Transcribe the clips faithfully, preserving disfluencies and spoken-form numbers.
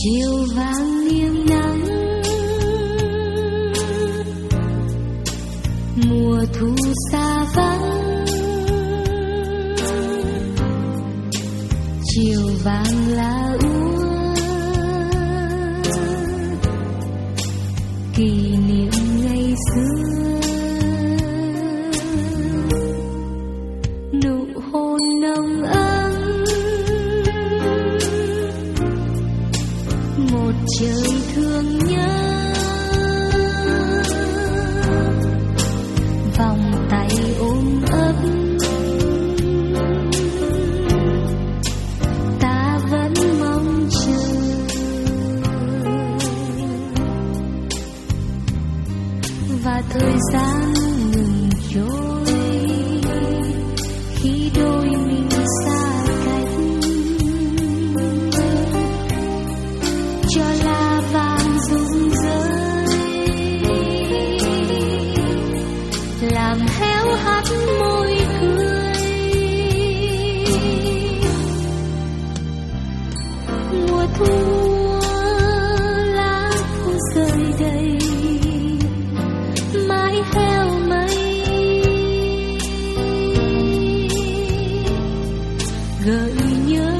chiều vàng nghiêng nắng, mùa thu xa vắng, chiều vàng lá úa, kỷ niệm ngày xưa, nụ hôn nồng ấm, một trời thương nhớ, vòng tay ôm ấp, ta vẫn mong chờ, và thời gian ngừng trôi khi đôi mình xa cách, cho lá vàng rụng rơi làm héo hắt môi cười. Mùa thu lá thu rơi đầy mái heo mây, gợi nhớ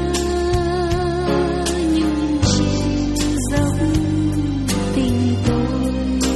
nhung trên dốc tình tôi.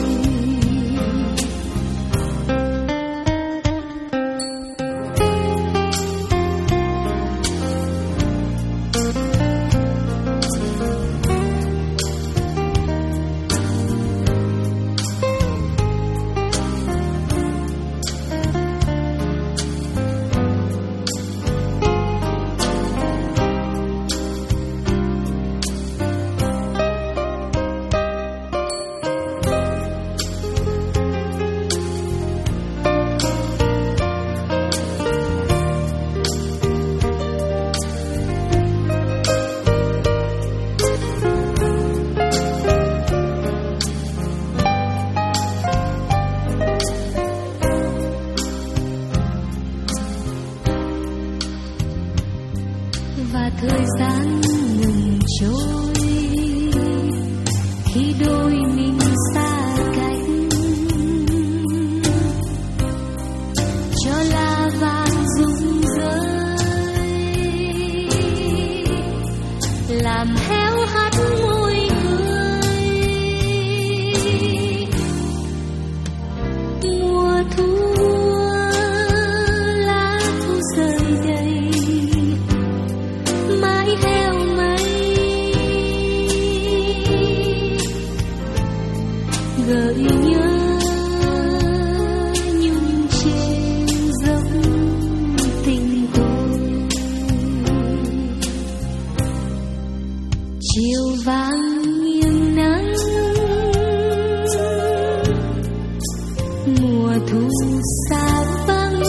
Và thời gian ngừng trôi khi đôi mình xa cách, cho lá vàng rụng rơi làm héo hắt môi cười. Mùa thu lá thu rơi đầy mái heo mây, gợi nhớ nhung trên dốc tình tôi. Chiều vàng nghiêng nắng, mùa thu xa vắng,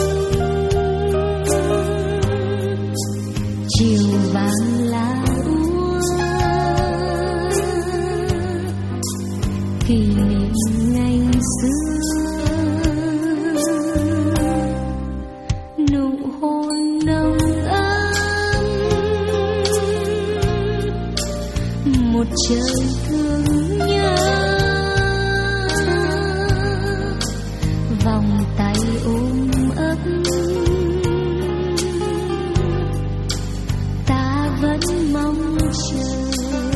chiều vàng lá úa, kỷ niệm ngày xưa, nụ hôn nồng ấm, một trời thương nhớ, vòng tay ôm ấp, ta vẫn mong chờ,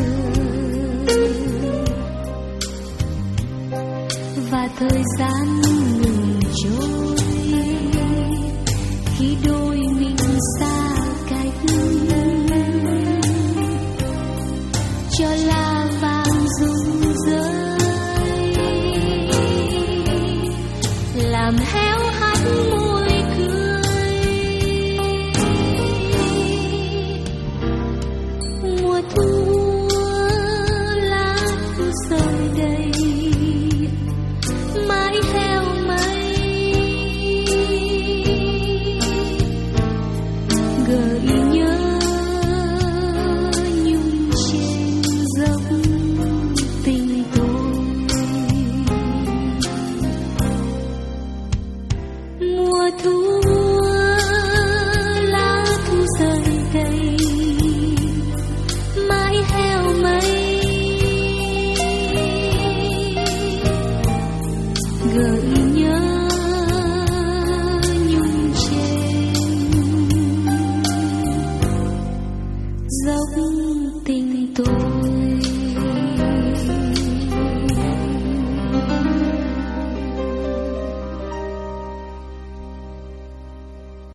và thời gian ngừng trôi khi đôi mình xa